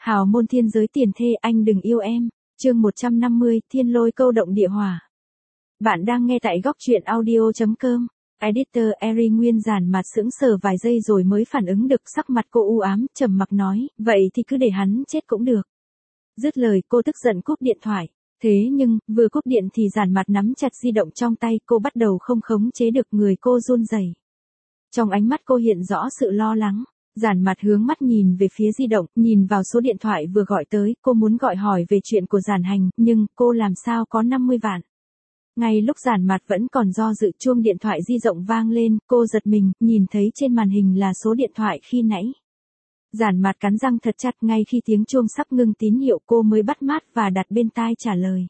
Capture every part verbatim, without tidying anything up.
Hào môn thiên giới tiền thê anh đừng yêu em, chương một trăm năm mươi, thiên lôi câu động địa hỏa. Bạn đang nghe tại góc truyện audio.com. Editor Eri Nguyên giản mặt sững sờ vài giây rồi mới phản ứng được, sắc mặt cô u ám, trầm mặc nói, vậy thì cứ để hắn chết cũng được. Dứt lời cô tức giận cúp điện thoại. Thế nhưng, vừa cúp điện thì giản mặt nắm chặt di động trong tay, cô bắt đầu không khống chế được, người cô run rẩy. Trong ánh mắt cô hiện rõ sự lo lắng. Giản mặt hướng mắt nhìn về phía di động, nhìn vào số điện thoại vừa gọi tới, cô muốn gọi hỏi về chuyện của Giản Hành, nhưng cô làm sao có năm mươi vạn. Ngay lúc giản mặt vẫn còn do dự, chuông điện thoại di động vang lên, cô giật mình, nhìn thấy trên màn hình là số điện thoại khi nãy. Giản mặt cắn răng thật chặt, ngay khi tiếng chuông sắp ngưng tín hiệu cô mới bắt mát và đặt bên tai trả lời.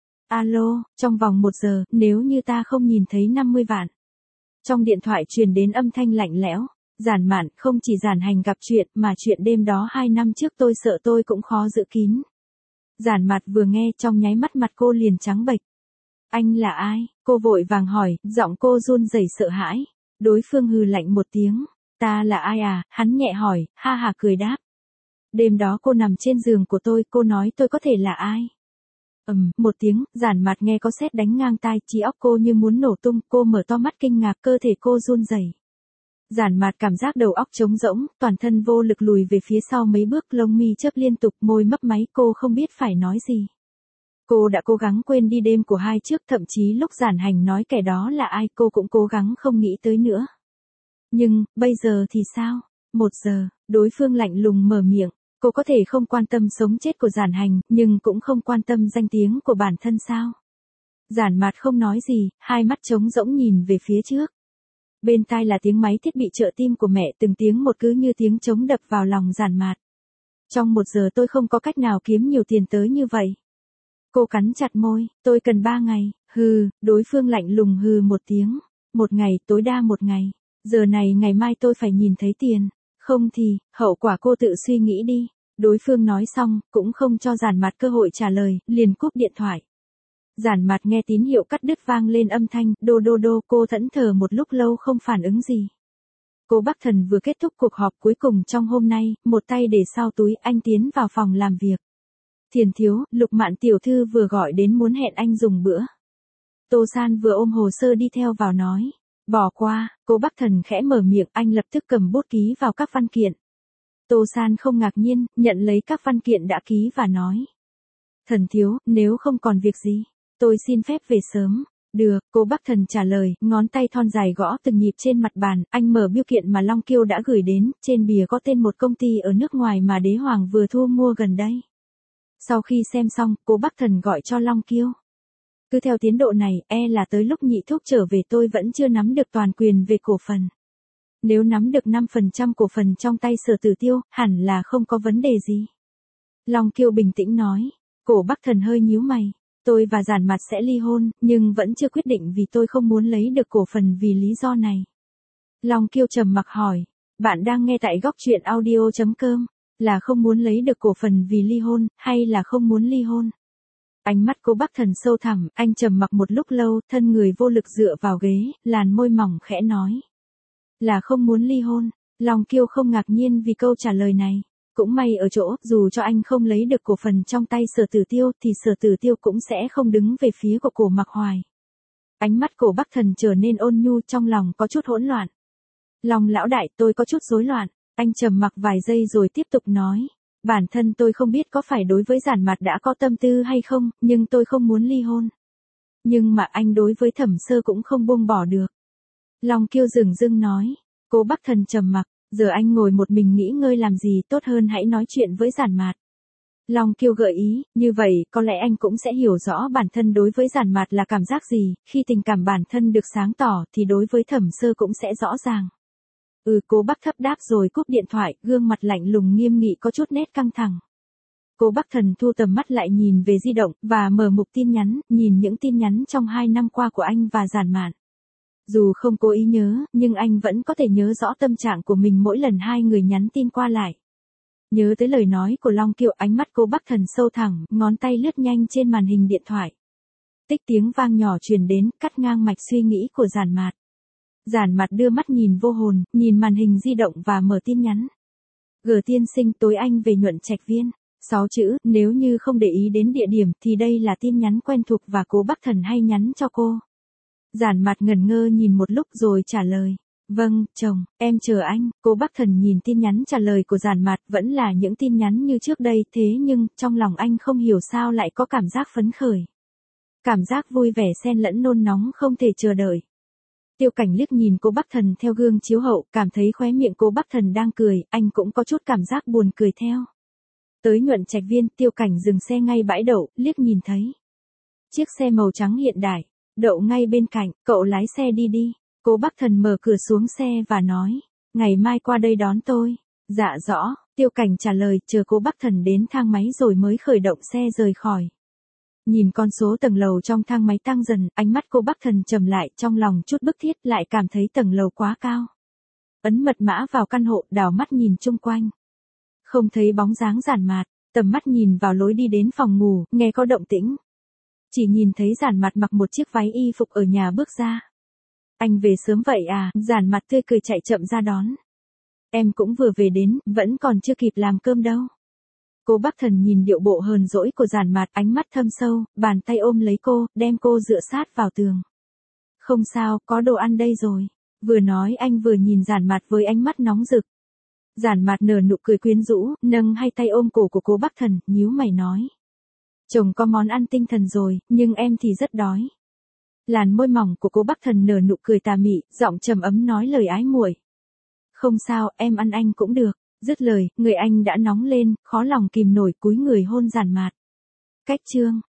Alo, trong vòng một giờ, nếu như ta không nhìn thấy năm mươi vạn. Trong điện thoại truyền đến âm thanh lạnh lẽo. Giản mạn, không chỉ Giản Hành gặp chuyện, mà chuyện đêm đó hai năm trước tôi sợ tôi cũng khó giữ kín. Giản mặt vừa nghe, trong nháy mắt mặt cô liền trắng bệch. Anh là ai? Cô vội vàng hỏi, giọng cô run rẩy sợ hãi. Đối phương hừ lạnh một tiếng. Ta là ai à? Hắn nhẹ hỏi, ha ha cười đáp. Đêm đó cô nằm trên giường của tôi, cô nói tôi có thể là ai? Ầm, một tiếng, giản mặt nghe có sét đánh ngang tai, trí óc cô như muốn nổ tung, cô mở to mắt kinh ngạc, cơ thể cô run rẩy. Giản mặt cảm giác đầu óc trống rỗng, toàn thân vô lực lùi về phía sau mấy bước, lông mi chớp liên tục, môi mấp máy, cô không biết phải nói gì. Cô đã cố gắng quên đi đêm của hai trước, thậm chí lúc Giản Hành nói kẻ đó là ai, cô cũng cố gắng không nghĩ tới nữa. Nhưng, bây giờ thì sao? Một giờ, đối phương lạnh lùng mở miệng, cô có thể không quan tâm sống chết của Giản Hành, nhưng cũng không quan tâm danh tiếng của bản thân sao? Giản mặt không nói gì, hai mắt trống rỗng nhìn về phía trước. Bên tai là tiếng máy thiết bị trợ tim của mẹ, từng tiếng một cứ như tiếng trống đập vào lòng giản mạt. Trong một giờ tôi không có cách nào kiếm nhiều tiền tới như vậy. Cô cắn chặt môi, tôi cần ba ngày, hừ, đối phương lạnh lùng hừ một tiếng. Một ngày, tối đa một ngày. Giờ này ngày mai tôi phải nhìn thấy tiền. Không thì, hậu quả cô tự suy nghĩ đi. Đối phương nói xong, cũng không cho giản mặt cơ hội trả lời, liền cúp điện thoại. Giản mặt nghe tín hiệu cắt đứt vang lên âm thanh, đô đô đô, cô thẫn thờ một lúc lâu không phản ứng gì. Cô Bắc Thần vừa kết thúc cuộc họp cuối cùng trong hôm nay, một tay để sau túi, anh tiến vào phòng làm việc. Thiền thiếu, Lục Mạn tiểu thư vừa gọi đến muốn hẹn anh dùng bữa. Tô San vừa ôm hồ sơ đi theo vào nói. Bỏ qua, cô Bắc Thần khẽ mở miệng, anh lập tức cầm bút ký vào các văn kiện. Tô San không ngạc nhiên, nhận lấy các văn kiện đã ký và nói. Thần thiếu, nếu không còn việc gì, tôi xin phép về sớm. Được, cô Bắc Thần trả lời, ngón tay thon dài gõ từng nhịp trên mặt bàn, anh mở bưu kiện mà Long Kiêu đã gửi đến, trên bìa có tên một công ty ở nước ngoài mà Đế Hoàng vừa thu mua gần đây. Sau khi xem xong, cô Bắc Thần gọi cho Long Kiêu. Cứ theo tiến độ này, e là tới lúc Nhị Thúc trở về tôi vẫn chưa nắm được toàn quyền về cổ phần. Nếu nắm được năm phần trăm cổ phần trong tay Sở Tử Tiêu, hẳn là không có vấn đề gì. Long Kiêu bình tĩnh nói, cổ Bắc Thần hơi nhíu mày. Tôi và giản mặt sẽ ly hôn, nhưng vẫn chưa quyết định vì tôi không muốn lấy được cổ phần vì lý do này. Long Kiêu trầm mặc hỏi, bạn đang nghe tại góc truyện audio.com, là không muốn lấy được cổ phần vì ly hôn, hay là không muốn ly hôn? Ánh mắt cô Bắc Thần sâu thẳm, anh trầm mặc một lúc lâu, thân người vô lực dựa vào ghế, làn môi mỏng khẽ nói. Là không muốn ly hôn. Long Kiêu không ngạc nhiên vì câu trả lời này. Cũng may ở chỗ, dù cho anh không lấy được cổ phần trong tay Sở Tử Tiêu, thì Sở Tử Tiêu cũng sẽ không đứng về phía của cổ Mặc Hoài. Ánh mắt cổ Bắc Thần trở nên ôn nhu, trong lòng có chút hỗn loạn. Long lão đại, tôi có chút rối loạn. Anh trầm mặc vài giây rồi tiếp tục nói. Bản thân tôi không biết có phải đối với giản mặt đã có tâm tư hay không, nhưng tôi không muốn ly hôn. Nhưng mà anh đối với Thẩm Sơ cũng không buông bỏ được. Long Kiêu dửng dưng nói. Cô Bắc Thần trầm mặc. Giờ anh ngồi một mình nghĩ ngơi làm gì, tốt hơn hãy nói chuyện với giản mạt. Long Kiêu gợi ý, như vậy, có lẽ anh cũng sẽ hiểu rõ bản thân đối với giản mạt là cảm giác gì, khi tình cảm bản thân được sáng tỏ thì đối với Thẩm Sơ cũng sẽ rõ ràng. Ừ, cô Bắc thấp đáp rồi cúp điện thoại, gương mặt lạnh lùng nghiêm nghị có chút nét căng thẳng. Cô Bắc Thần thu tầm mắt lại nhìn về di động, và mở mục tin nhắn, nhìn những tin nhắn trong hai năm qua của anh và giản mạn. Dù không cố ý nhớ, nhưng anh vẫn có thể nhớ rõ tâm trạng của mình mỗi lần hai người nhắn tin qua lại. Nhớ tới lời nói của Long Kiều, ánh mắt cô Bắc Thần sâu thẳng, ngón tay lướt nhanh trên màn hình điện thoại. Tích tiếng vang nhỏ truyền đến, cắt ngang mạch suy nghĩ của giản mạt. Giản mặt đưa mắt nhìn vô hồn, nhìn màn hình di động và mở tin nhắn. G tiên sinh tối anh về Nhuận Trạch Viên. Sáu chữ, nếu như không để ý đến địa điểm thì đây là tin nhắn quen thuộc và cố Bắc Thần hay nhắn cho cô. Giản Mạt ngẩn ngơ nhìn một lúc rồi trả lời. Vâng, chồng, em chờ anh. Cố Bắc Thần nhìn tin nhắn trả lời của Giản Mạt vẫn là những tin nhắn như trước đây, thế nhưng trong lòng anh không hiểu sao lại có cảm giác phấn khởi. Cảm giác vui vẻ xen lẫn nôn nóng không thể chờ đợi. Tiêu Cảnh liếc nhìn Cố Bắc Thần theo gương chiếu hậu, cảm thấy khóe miệng Cố Bắc Thần đang cười, anh cũng có chút cảm giác buồn cười theo. Tới Nhuận Trạch Viên, Tiêu Cảnh dừng xe ngay bãi đậu, liếc nhìn thấy chiếc xe màu trắng hiện đại đậu ngay bên cạnh, cậu lái xe đi đi. Cố Bắc Thần mở cửa xuống xe và nói, ngày mai qua đây đón tôi. Dạ rõ, Tiêu Cảnh trả lời, chờ Cố Bắc Thần đến thang máy rồi mới khởi động xe rời khỏi. Nhìn con số tầng lầu trong thang máy tăng dần, ánh mắt Cố Bắc Thần trầm lại, trong lòng chút bức thiết, lại cảm thấy tầng lầu quá cao. Ấn mật mã vào căn hộ, đảo mắt nhìn chung quanh. Không thấy bóng dáng Giản Mạt, tầm mắt nhìn vào lối đi đến phòng ngủ, nghe có động tĩnh. Chỉ nhìn thấy Giản Mạt mặc một chiếc váy y phục ở nhà bước ra. Anh về sớm vậy à? Giản Mạt tươi cười chạy chậm ra đón. Em cũng vừa về đến, vẫn còn chưa kịp làm cơm đâu. Cố Bắc Thần nhìn điệu bộ hờn dỗi của Giản Mạt, ánh mắt thâm sâu, bàn tay ôm lấy cô, đem cô dựa sát vào tường. Không sao, có đồ ăn đây rồi. Vừa nói anh vừa nhìn Giản Mạt với ánh mắt nóng rực. Giản Mạt nở nụ cười quyến rũ, nâng hai tay ôm cổ của Cố Bắc Thần, nhíu mày nói. Chồng có món ăn tinh thần rồi, nhưng em thì rất đói. Làn môi mỏng của Cố Bắc Thần nở nụ cười tà mị, giọng trầm ấm nói lời ái muội. Không sao, em ăn anh cũng được. Dứt lời, người anh đã nóng lên, khó lòng kìm nổi cúi người hôn Giản Mạt. Cách chương